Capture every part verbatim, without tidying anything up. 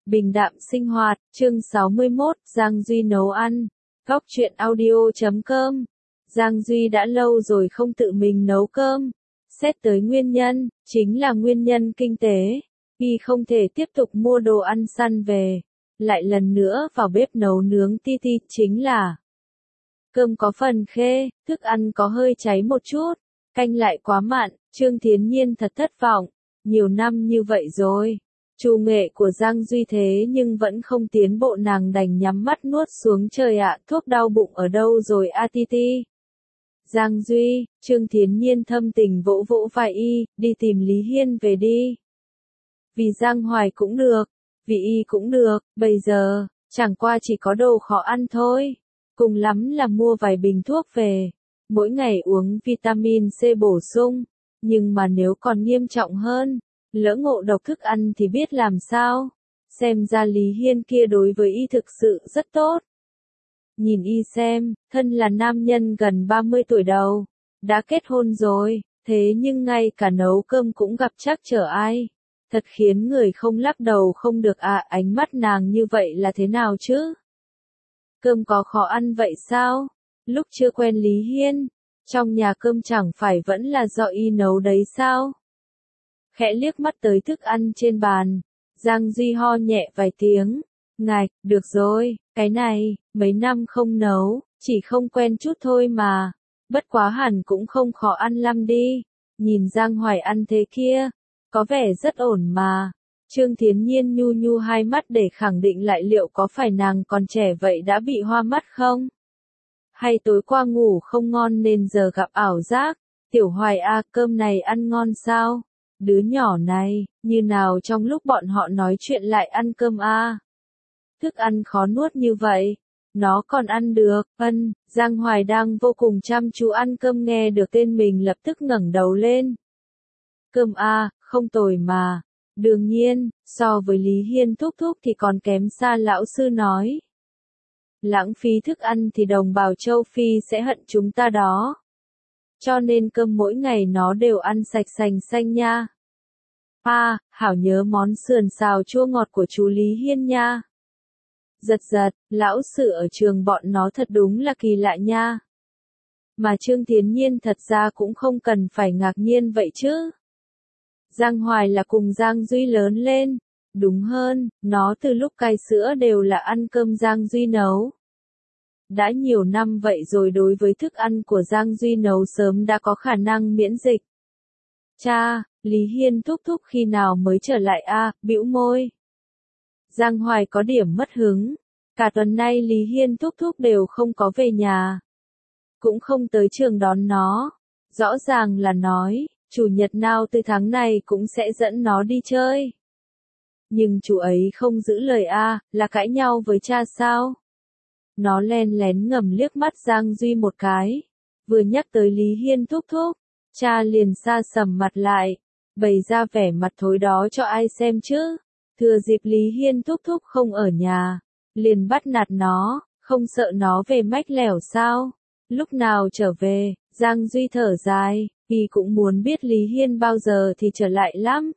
Bình đạm sinh hoạt, chương sáu mươi mốt, Giang Duy nấu ăn. Góc truyện audio chấm com. Giang Duy đã lâu rồi không tự mình nấu cơm. Xét tới nguyên nhân, chính là nguyên nhân kinh tế. Y không thể tiếp tục mua đồ ăn săn về. Lại lần nữa vào bếp nấu nướng ti ti, chính là cơm có phần khê, thức ăn có hơi cháy một chút, canh lại quá mặn. Trương Thiến Nhiên thật thất vọng. Nhiều năm như vậy rồi. Chủ nghệ của Giang Duy thế nhưng vẫn không tiến bộ, nàng đành nhắm mắt nuốt xuống. Trời ạ, thuốc đau bụng ở đâu rồi a ti ti? Giang Duy, Trương Thiến Nhiên thâm tình vỗ vỗ vai y, đi tìm Lý Hiên về đi. Vì Giang Hoài cũng được, vì y cũng được, bây giờ, chẳng qua chỉ có đồ khó ăn thôi. Cùng lắm là mua vài bình thuốc về, mỗi ngày uống vitamin C bổ sung. Nhưng mà nếu còn nghiêm trọng hơn, lỡ ngộ độc thức ăn thì biết làm sao. Xem ra Lý Hiên kia đối với y thực sự rất tốt. Nhìn y xem, thân là nam nhân gần ba mươi tuổi đầu, đã kết hôn rồi, thế nhưng ngay cả nấu cơm cũng gặp trắc trở ai. Thật khiến người không lắc đầu không được à. Ánh mắt nàng như vậy là thế nào chứ? Cơm có khó ăn vậy sao? Lúc chưa quen Lý Hiên, trong nhà cơm chẳng phải vẫn là do y nấu đấy sao? Khẽ liếc mắt tới thức ăn trên bàn, Giang Duy ho nhẹ vài tiếng. Ngạch, được rồi, cái này, mấy năm không nấu, chỉ không quen chút thôi mà. Bất quá hẳn cũng không khó ăn lắm đi. Nhìn Giang Hoài ăn thế kia, có vẻ rất ổn mà. Trương Thiến Nhiên nhu nhu hai mắt để khẳng định lại liệu có phải nàng còn trẻ vậy đã bị hoa mắt không? Hay tối qua ngủ không ngon nên giờ gặp ảo giác? Tiểu Hoài a, cơm này ăn ngon sao? Đứa nhỏ này, như nào trong lúc bọn họ nói chuyện lại ăn cơm a? Thức ăn khó nuốt như vậy, nó còn ăn được. Ân, Giang Hoài đang vô cùng chăm chú ăn cơm, nghe được tên mình lập tức ngẩng đầu lên. Cơm a, không tồi mà. Đương nhiên, so với Lý Hiên thúc thúc thì còn kém xa, lão sư nói. Lãng phí thức ăn thì đồng bào châu Phi sẽ hận chúng ta đó. Cho nên cơm mỗi ngày nó đều ăn sạch sành xanh nha. À, hảo nhớ món sườn xào chua ngọt của chú Lý Hiên nha. Giật giật, lão sư ở trường bọn nó thật đúng là kỳ lạ nha. Mà Trương Thiến Nhiên thật ra cũng không cần phải ngạc nhiên vậy chứ. Giang Hoài là cùng Giang Duy lớn lên. Đúng hơn, nó từ lúc cai sữa đều là ăn cơm Giang Duy nấu. Đã nhiều năm vậy rồi, đối với thức ăn của Giang Duy nấu sớm đã có khả năng miễn dịch. Cha, Lý Hiên thúc thúc khi nào mới trở lại a? Bĩu môi. Giang Hoài có điểm mất hứng. Cả tuần nay Lý Hiên thúc thúc đều không có về nhà. Cũng không tới trường đón nó. Rõ ràng là nói, chủ nhật nào từ tháng này cũng sẽ dẫn nó đi chơi. Nhưng chú ấy không giữ lời a, là cãi nhau với cha sao? Nó len lén ngầm liếc mắt Giang Duy một cái. Vừa nhắc tới Lý Hiên thúc thúc, cha liền sa sầm mặt lại, bày ra vẻ mặt thối đó cho ai xem chứ. Thừa dịp Lý Hiên thúc thúc không ở nhà, liền bắt nạt nó, không sợ nó về mách lẻo sao? Lúc nào trở về? Giang Duy thở dài, y cũng muốn biết Lý Hiên bao giờ thì trở lại lắm.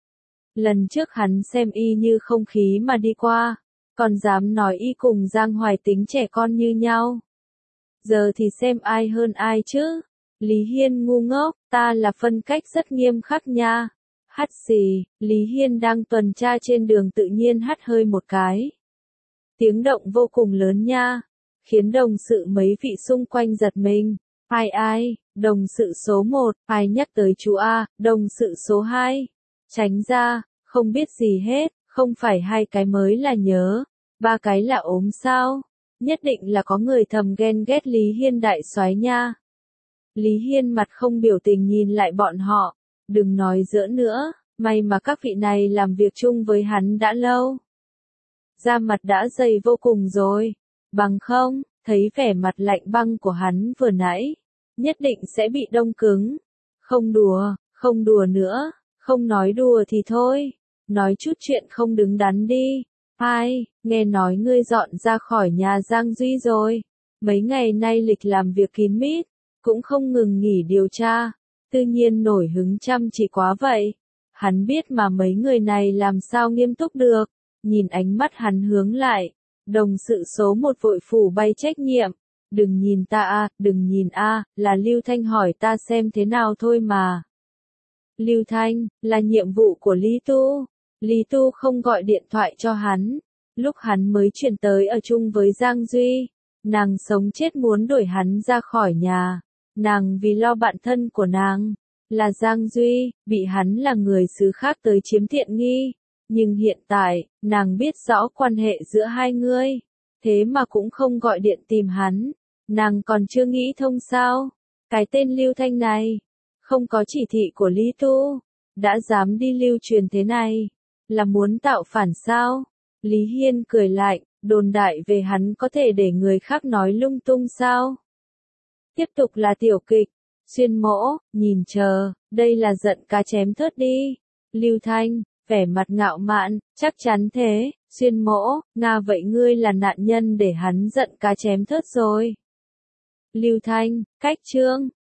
Lần trước hắn xem y như không khí mà đi qua, còn dám nói y cùng Giang Hoài tính trẻ con như nhau. Giờ thì xem ai hơn ai chứ? Lý Hiên ngu ngốc, ta là phân cách rất nghiêm khắc nha. Hắt xì, Lý Hiên đang tuần tra trên đường tự nhiên hắt hơi một cái. Tiếng động vô cùng lớn nha, khiến đồng sự mấy vị xung quanh giật mình. Ai ai, đồng sự số một, ai nhắc tới chú A, đồng sự số hai. Tránh ra, không biết gì hết, không phải hai cái mới là nhớ, ba cái là ốm sao? Nhất định là có người thầm ghen ghét Lý Hiên đại soái nha. Lý Hiên mặt không biểu tình nhìn lại bọn họ, đừng nói giỡn nữa, may mà các vị này làm việc chung với hắn đã lâu. Da mặt đã dày vô cùng rồi, bằng không, thấy vẻ mặt lạnh băng của hắn vừa nãy, nhất định sẽ bị đông cứng. Không đùa, không đùa nữa, không nói đùa thì thôi, nói chút chuyện không đứng đắn đi. Ai, nghe nói ngươi dọn ra khỏi nhà Giang Duy rồi, mấy ngày nay lịch làm việc kín mít, cũng không ngừng nghỉ điều tra, tự nhiên nổi hứng chăm chỉ quá vậy. Hắn biết mà mấy người này làm sao nghiêm túc được, nhìn ánh mắt hắn hướng lại. Đồng sự số một vội phủ bay trách nhiệm. Đừng nhìn ta a, đừng nhìn a, là Lưu Thanh hỏi ta xem thế nào thôi mà. Lưu Thanh, là nhiệm vụ của Lý Tu. Lý Tu không gọi điện thoại cho hắn. Lúc hắn mới chuyển tới ở chung với Giang Duy. Nàng sống chết muốn đuổi hắn ra khỏi nhà. Nàng vì lo bạn thân của nàng. Là Giang Duy, bị hắn là người xứ khác tới chiếm tiện nghi. Nhưng hiện tại, nàng biết rõ quan hệ giữa hai người. Thế mà cũng không gọi điện tìm hắn. Nàng còn chưa nghĩ thông sao. Cái tên Lưu Thanh này, không có chỉ thị của Lý Tu, đã dám đi lưu truyền thế này. Là muốn tạo phản sao? Lý Hiên cười lạnh, đồn đại về hắn có thể để người khác nói lung tung sao? Tiếp tục là tiểu kịch. Xuyên Mỗ, nhìn chờ, đây là giận cá chém thớt đi. Lưu Thanh, vẻ mặt ngạo mạn, chắc chắn thế. Xuyên Mỗ, Nga vậy ngươi là nạn nhân để hắn giận cá chém thớt rồi. Lưu Thanh, cách chương.